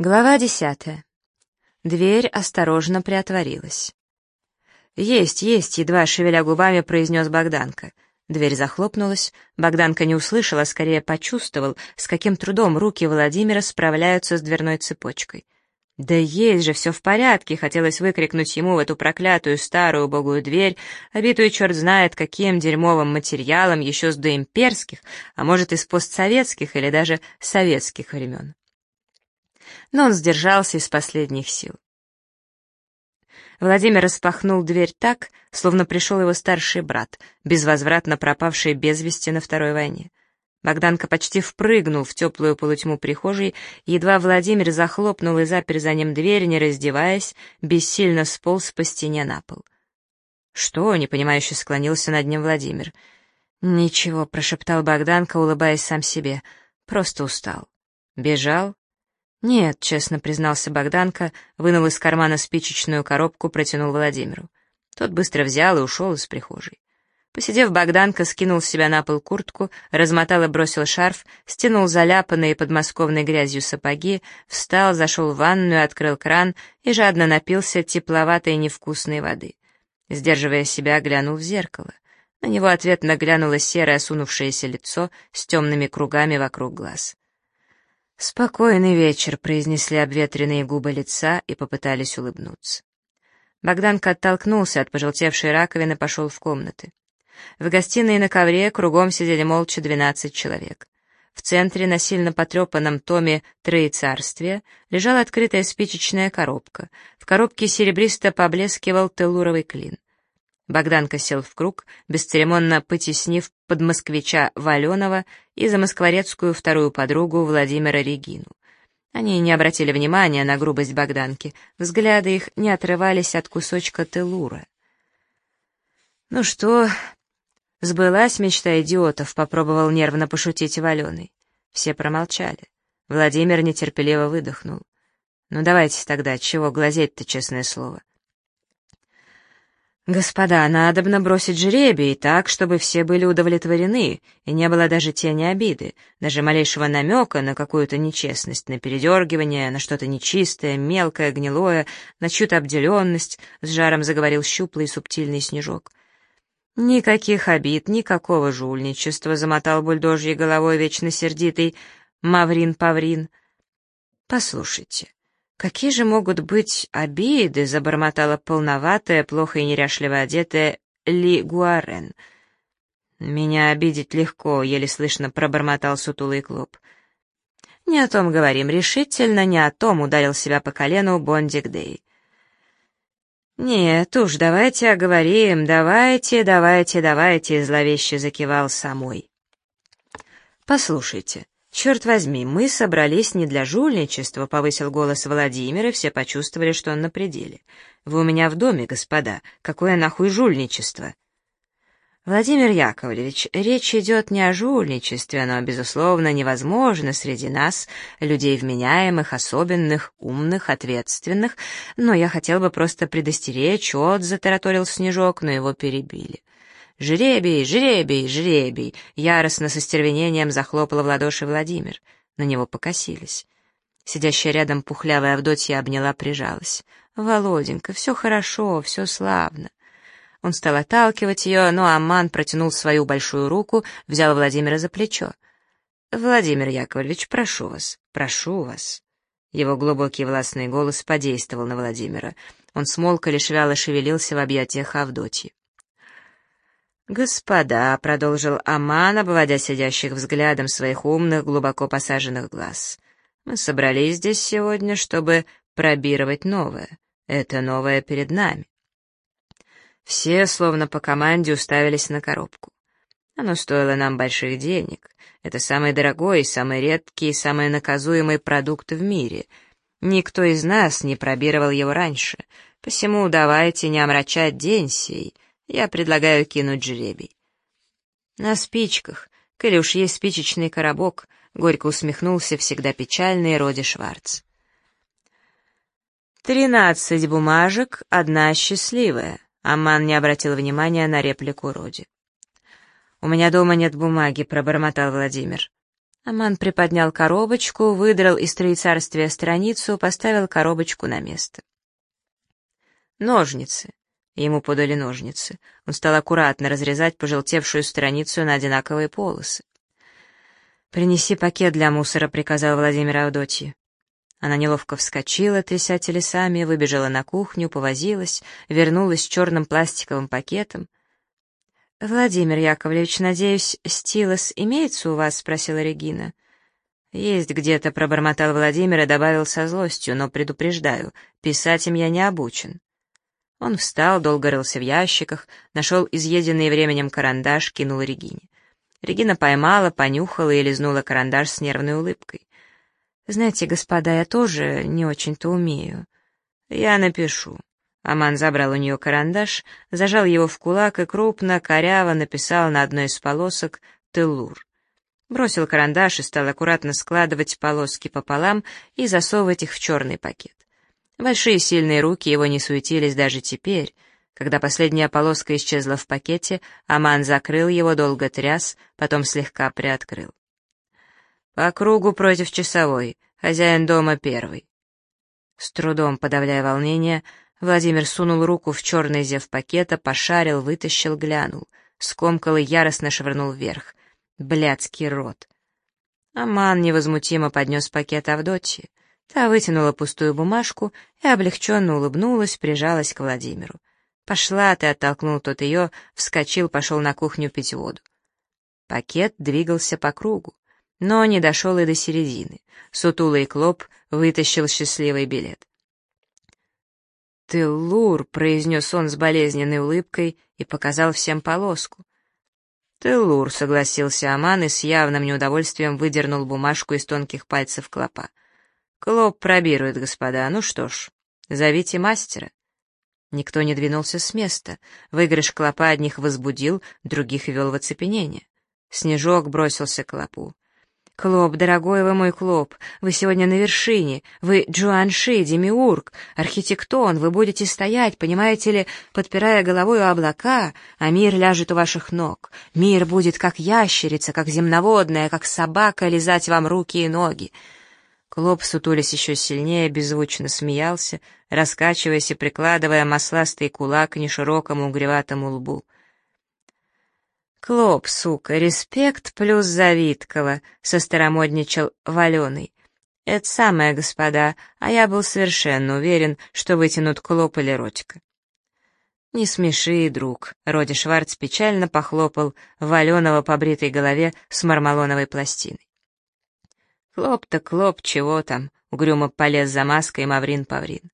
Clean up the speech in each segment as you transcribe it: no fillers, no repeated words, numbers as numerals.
Глава 10. Дверь осторожно приотворилась. «Есть, есть!» — едва шевеля губами произнес Богданка. Дверь захлопнулась. Богданка не услышал, а скорее почувствовал, с каким трудом руки Владимира справляются с дверной цепочкой. «Да есть же, все в порядке!» — хотелось выкрикнуть ему в эту проклятую старую убогую дверь, обитую черт знает каким дерьмовым материалом еще с доимперских, а может из постсоветских или даже советских времен. Но он сдержался из последних сил. Владимир распахнул дверь так, словно пришел его старший брат, безвозвратно пропавший без вести на Второй войне. Богданка почти впрыгнул в теплую полутьму прихожей, и едва Владимир захлопнул и запер за ним дверь, не раздеваясь, бессильно сполз по стене на пол. «Что?» — непонимающе склонился над ним Владимир. «Ничего», — прошептал Богданка, улыбаясь сам себе, — «просто устал». «Бежал?» «Нет», — честно признался Богданка, вынул из кармана спичечную коробку, протянул Владимиру. Тот быстро взял и ушел из прихожей. Посидев, Богданка скинул с себя на пол куртку, размотал и бросил шарф, стянул заляпанные подмосковной грязью сапоги, встал, зашел в ванную, открыл кран и жадно напился тепловатой невкусной воды. Сдерживая себя, глянул в зеркало. На него ответно глянуло серое осунувшееся лицо с темными кругами вокруг глаз. «Спокойный вечер», — произнесли обветренные губы лица и попытались улыбнуться. Богданка оттолкнулся от пожелтевшей раковины, пошел в комнаты. В гостиной на ковре кругом сидели молча 12 человек. В центре на сильно потрепанном томе «Троецарствия» лежала открытая спичечная коробка. В коробке серебристо поблескивал теллуровый клин. Богданка сел в круг, бесцеремонно потеснив подмосквича Валенова и замоскворецкую вторую подругу Владимира Регину. Они не обратили внимания на грубость Богданки, взгляды их не отрывались от кусочка теллура. «Ну что, сбылась мечта идиотов», — попробовал нервно пошутить Валеный. Все промолчали. Владимир нетерпеливо выдохнул. «Ну давайте тогда, чего глазеть-то, честное слово?» «Господа, надобно бросить жребий так, чтобы все были удовлетворены, и не было даже тени обиды, даже малейшего намека на какую-то нечестность, на передергивание, на что-то нечистое, мелкое, гнилое, на чью-то обделенность», — с жаром заговорил щуплый и субтильный Снежок. «Никаких обид, никакого жульничества», — замотал бульдожьей головой вечно сердитый Маврин-Паврин. «Послушайте, какие же могут быть обиды?» — забормотала полноватая, плохо и неряшливо одетая Ли Гуарен. «Меня обидеть легко», — еле слышно пробормотал сутулый Клоп. «Не о том говорим, решительно не о том», — ударил себя по колену Бондик Дэй. «Нет уж, давайте оговорим, давайте», — зловеще закивал Самой. «Послушайте, черт возьми, мы собрались не для жульничества», — повысил голос Владимир, и все почувствовали, что он на пределе. «Вы у меня в доме, господа, какое нахуй жульничество?» «Владимир Яковлевич, речь идет не о жульничестве, оно, безусловно, невозможно среди нас, людей вменяемых, особенных, умных, ответственных, но я хотел бы просто предостеречь от», — затараторил Снежок, но его перебили. «Жребий, жребий, жребий!» — яростно со стервенением захлопала в ладоши Владимир. На него покосились. Сидящая рядом пухлявая Авдотья обняла, прижалась. «Володенька, все хорошо, все славно». Он стал отталкивать ее, но Амман протянул свою большую руку, взял Владимира за плечо. «Владимир Яковлевич, прошу вас, прошу вас». Его глубокий властный голос подействовал на Владимира. Он смолк и лишь вяло шевелился в объятиях Авдотьи. «Господа», — продолжил Амман, обводя сидящих взглядом своих умных, глубоко посаженных глаз, — «мы собрались здесь сегодня, чтобы пробировать новое. Это новое перед нами». Все, словно по команде, уставились на коробку. Оно стоило нам больших денег. Это самый дорогой, самый редкий и самый наказуемый продукт в мире. Никто из нас не пробировал его раньше, посему давайте не омрачать день сей. Я предлагаю кинуть жребий. На спичках, коли уж есть спичечный коробок, горько усмехнулся всегда печальный Роди Шварц. 13 бумажек, одна счастливая. Амман не обратил внимания на реплику Роди. «У меня дома нет бумаги», — пробормотал Владимир. Аман приподнял коробочку, выдрал из троецарствия страницу, поставил коробочку на место. «Ножницы». Ему подали ножницы. Он стал аккуратно разрезать пожелтевшую страницу на одинаковые полосы. «Принеси пакет для мусора», — приказал Владимир Авдотье. Она неловко вскочила, тряся телесами, выбежала на кухню, повозилась, вернулась с черным пластиковым пакетом. «Владимир Яковлевич, надеюсь, стилос имеется у вас?» — спросила Регина. «Есть где-то», — пробормотал Владимир и добавил со злостью, но предупреждаю, писать им я не обучен. Он встал, долго рылся в ящиках, нашел изъеденный временем карандаш, кинул Регине. Регина поймала, понюхала и лизнула карандаш с нервной улыбкой. «Знаете, господа, я тоже не очень-то умею». «Я напишу». Аман забрал у нее карандаш, зажал его в кулак и крупно, коряво написал на одной из полосок «Теллур». Бросил карандаш и стал аккуратно складывать полоски пополам и засовывать их в черный пакет. Большие сильные руки его не суетились даже теперь. Когда последняя полоска исчезла в пакете, Аман закрыл его, долго тряс, потом слегка приоткрыл. «По кругу против часовой. Хозяин дома первый». С трудом подавляя волнение, Владимир сунул руку в черный зев пакета, пошарил, вытащил, глянул, скомкал и яростно швырнул вверх. Блядский рот. Аман невозмутимо поднес пакет Авдотье. Та вытянула пустую бумажку и облегченно улыбнулась, прижалась к Владимиру. «Пошла ты», — оттолкнул тот ее, вскочил, пошел на кухню пить воду. Пакет двигался по кругу, но не дошел и до середины. Сутулый Клоп вытащил счастливый билет. «Теллур», — произнес он с болезненной улыбкой и показал всем полоску. «Теллур», — согласился Аман и с явным неудовольствием выдернул бумажку из тонких пальцев Клопа. «Клоп пробирует, господа. Ну что ж, зовите мастера». Никто не двинулся с места. Выигрыш Клопа одних возбудил, других ввел в оцепенение. Снежок бросился к Клопу. «Клоп, дорогой вы мой Клоп, вы сегодня на вершине, вы Джуанши, демиург, архитектон, вы будете стоять, понимаете ли, подпирая головой у облака, а мир ляжет у ваших ног. Мир будет как ящерица, как земноводная, как собака лизать вам руки и ноги». Клоп, сутулясь еще сильнее, беззвучно смеялся, раскачиваясь и прикладывая масластый кулак к неширокому угреватому лбу. «Клоп, сука, респект плюс Завиткова», — состаромодничал Валеный. «Это самое, господа, а я был совершенно уверен, что вытянут Клоп или Родька». «Не смеши, друг», — Роди Шварц печально похлопал Валенова по бритой голове с мармалоновой пластиной. «Клоп-то Клоп, чего там?» — угрюмо полез за маской Маврин Паврин.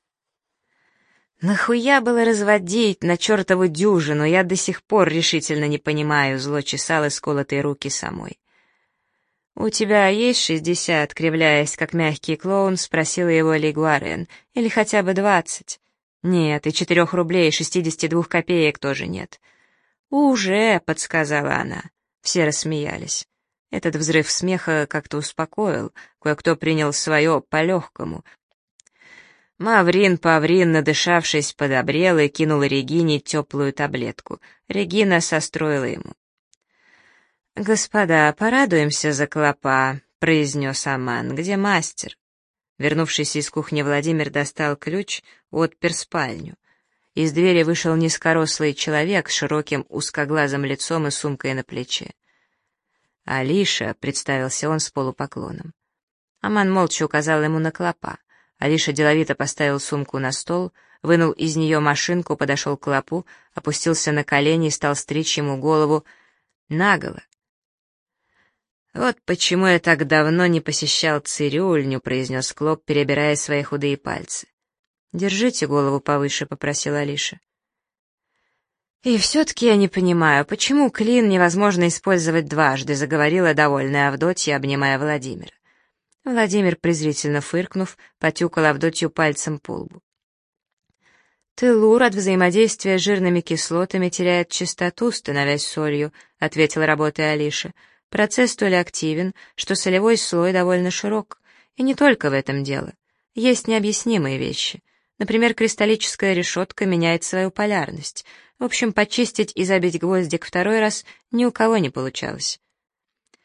«Нахуя было разводить на чертову дюжину, я до сих пор решительно не понимаю», — зло чесал исколотые руки самой. «У тебя есть 60?» — кривляясь, как мягкий клоун, спросила его Лигуарен. «Или хотя бы 20?» «Нет, и 4 рублей, 62 копеек тоже нет». «Уже», — подсказала она. Все рассмеялись. Этот взрыв смеха как-то успокоил, кое-кто принял свое по-легкому. Маврин Паврин, надышавшись, подобрел и кинул Регине теплую таблетку. Регина состроила ему. «Господа, порадуемся за Клопа», — произнес Аман. «Где мастер?» Вернувшийся из кухни Владимир достал ключ, отпер спальню. Из двери вышел низкорослый человек с широким узкоглазым лицом и сумкой на плече. «Алиша», — представился он с полупоклоном. Аман молча указал ему на Клопа. Алиша деловито поставил сумку на стол, вынул из нее машинку, подошел к Клопу, опустился на колени и стал стричь ему голову наголо. «Вот почему я так давно не посещал цирюльню», — произнес Клоп, перебирая свои худые пальцы. «Держите голову повыше», — попросила Алиша. «И все-таки я не понимаю, почему клин невозможно использовать дважды», — заговорила довольная Авдотья, обнимая Владимира. Владимир, презрительно фыркнув, потюкал Авдотью пальцем по лбу. «Теллур от взаимодействия с жирными кислотами теряет чистоту, становясь солью», — ответила, работая Алиша. «Процесс столь активен, что солевой слой довольно широк. И не только в этом дело. Есть необъяснимые вещи. Например, кристаллическая решетка меняет свою полярность. В общем, почистить и забить гвоздик второй раз ни у кого не получалось».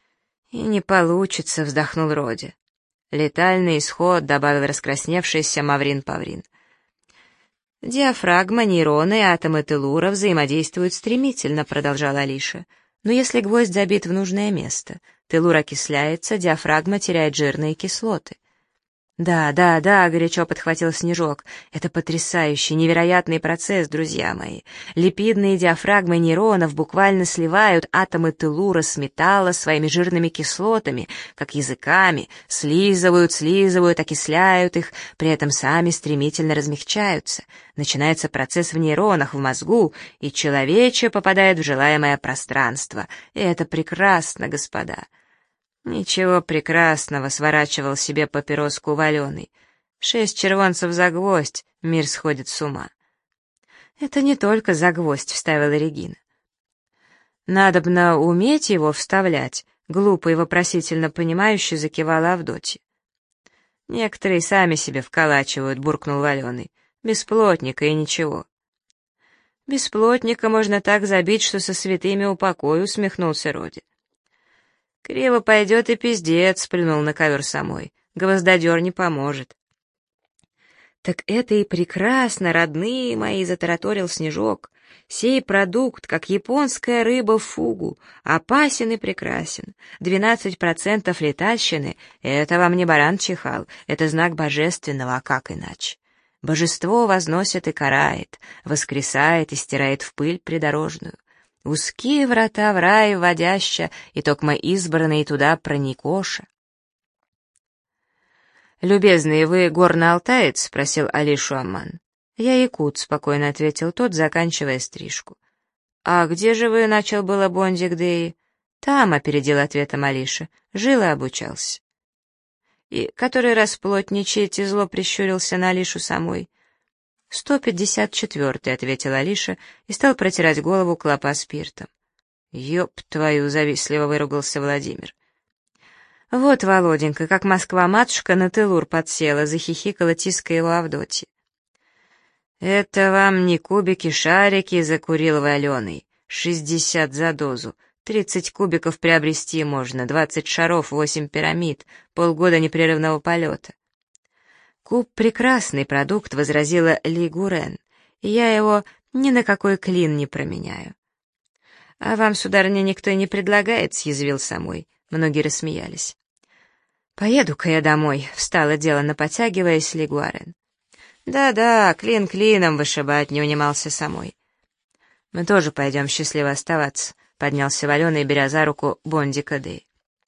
«И не получится», — вздохнул Роди. «Летальный исход», — добавил раскрасневшийся Маврин Паврин. «Диафрагма, нейроны и атомы теллура взаимодействуют стремительно», — продолжала Алиша. «Но если гвоздь забит в нужное место, теллур окисляется, диафрагма теряет жирные кислоты». «Да, да, да», — горячо подхватил Снежок. «Это потрясающий, невероятный процесс, друзья мои. Липидные диафрагмы нейронов буквально сливают атомы теллура с металла своими жирными кислотами, как языками, слизывают, окисляют их, при этом сами стремительно размягчаются. Начинается процесс в нейронах, в мозгу, и человече попадает в желаемое пространство. И это прекрасно, господа». «Ничего прекрасного», — сворачивал себе папироску Валеный. «6 червонцев за гвоздь, мир сходит с ума». «Это не только за гвоздь», — вставила Регина. «Надобно уметь его вставлять», — глупо и вопросительно понимающе закивала Авдотья. «Некоторые сами себе вколачивают», — буркнул Валеный. «Без плотника и ничего». «Без плотника можно так забить, что со святыми упокой», — усмехнулся Роди. «Криво пойдет и пиздец», — плюнул на ковер самой. «Гвоздодер не поможет». «Так это и прекрасно, родные мои», — затараторил Снежок. «Сей продукт, как японская рыба в фугу, опасен и прекрасен. 12% летальщины — это вам не баран чихал, это знак божественного, а как иначе? Божество возносит и карает, воскресает и стирает в пыль придорожную. Узкие врата в рай вводяща, и токмо избранный туда проникоша». «Любезный, вы горно-алтаец?» — спросил Алишу Амман. «Я якут», — спокойно ответил тот, заканчивая стрижку. «А где же вы?» — начал было Бондик Дэй. «Там», — опередил ответом Алиша, — «жил и обучался». «И который раз плотничаете?» — зло прищурился на Алишу самой. 154-й, — ответила Алиша и стал протирать голову клопа спиртом. «Ёб твою!» — завистливо выругался Владимир. «Вот, Володенька, как Москва-матушка на теллур подсела», — захихикала, тиская его Авдотья. «Это вам не кубики-шарики», — закурил Валеный. 60 за дозу. 30 кубиков приобрести можно, 20 шаров, 8 пирамид, полгода непрерывного полета». «Куб — прекрасный продукт», — возразила Ли Гурен, — «и я его ни на какой клин не променяю». «А вам, сударыня, никто и не предлагает», — съязвил самой. Многие рассмеялись. «Поеду-ка я домой», — встала деланно потягиваясь Ли Гурен. «Да-да, клин клином вышибать», — не унимался самой. «Мы тоже пойдем счастливо оставаться», — поднялся Валеный, беря за руку Бондика Дэй.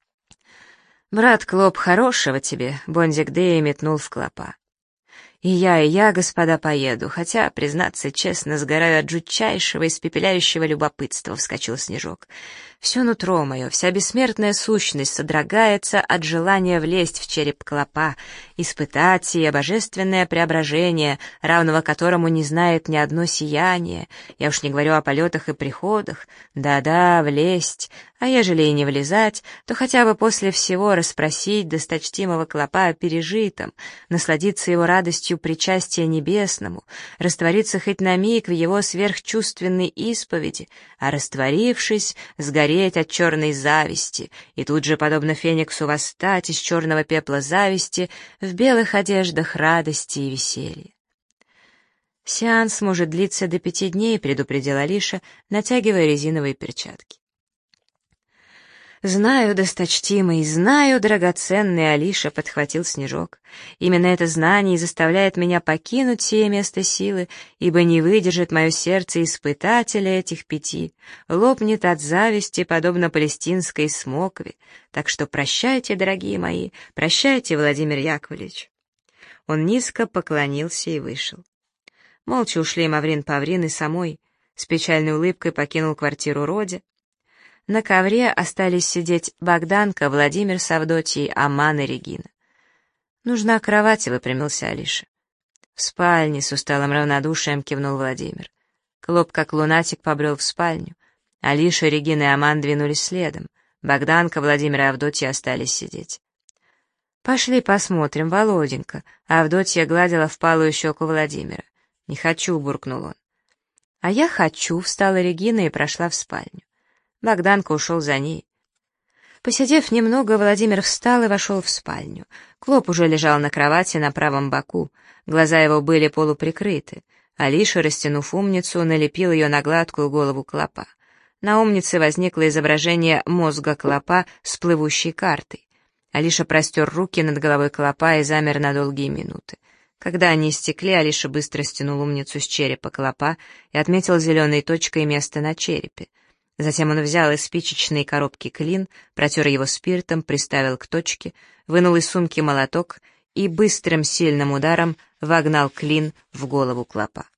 «Брат Клоп, хорошего тебе», — Бондик Дэй метнул в клопа. И я, господа, поеду, хотя, признаться честно, сгораю от жутчайшего, испепеляющего любопытства», — вскочил Снежок. «Все нутро мое, вся бессмертная сущность содрогается от желания влезть в череп клопа, испытать сие божественное преображение, равного которому не знает ни одно сияние. Я уж не говорю о полетах и приходах. Да-да, влезть, а ежели и не влезать, то хотя бы после всего расспросить досточтимого клопа о пережитом, насладиться его радостью причастия небесному, раствориться хоть на миг в его сверхчувственной исповеди, а растворившись, сгореть от черной зависти, и тут же, подобно фениксу, восстать из черного пепла зависти в белых одеждах радости и веселья. «Сеанс может длиться до 5 дней», — предупредила Алиша, натягивая резиновые перчатки. «Знаю, досточтимый, знаю, драгоценный Алиша», — подхватил Снежок. «Именно это знание и заставляет меня покинуть сие место силы, ибо не выдержит мое сердце испытателя этих 5, лопнет от зависти, подобно палестинской смокве. Так что прощайте, дорогие мои, прощайте, Владимир Яковлевич». Он низко поклонился и вышел. Молча ушли Маврин Паврин и самой. С печальной улыбкой покинул квартиру Родя. На ковре остались сидеть Богданка, Владимир с Авдотьей, Амман и Регина. «Нужна кровать», — выпрямился Алиша. «В спальне», — с усталым равнодушием кивнул Владимир. Клоп, как лунатик, побрел в спальню. Алиша, Регина и Амман двинулись следом. Богданка, Владимир и Авдотья остались сидеть. «Пошли посмотрим, Володенька», — Авдотья гладила впалую щеку Владимира. «Не хочу», — буркнул он. «А я хочу», — встала Регина и прошла в спальню. Богданка ушел за ней. Посидев немного, Владимир встал и вошел в спальню. Клоп уже лежал на кровати на правом боку. Глаза его были полуприкрыты. Алиша, растянув умницу, налепил ее на гладкую голову клопа. На умнице возникло изображение мозга клопа с плывущей картой. Алиша простер руки над головой клопа и замер на долгие минуты. Когда они истекли, Алиша быстро стянул умницу с черепа клопа и отметил зеленой точкой место на черепе. Затем он взял из спичечной коробки клин, протер его спиртом, приставил к точке, вынул из сумки молоток и быстрым сильным ударом вогнал клин в голову клопа.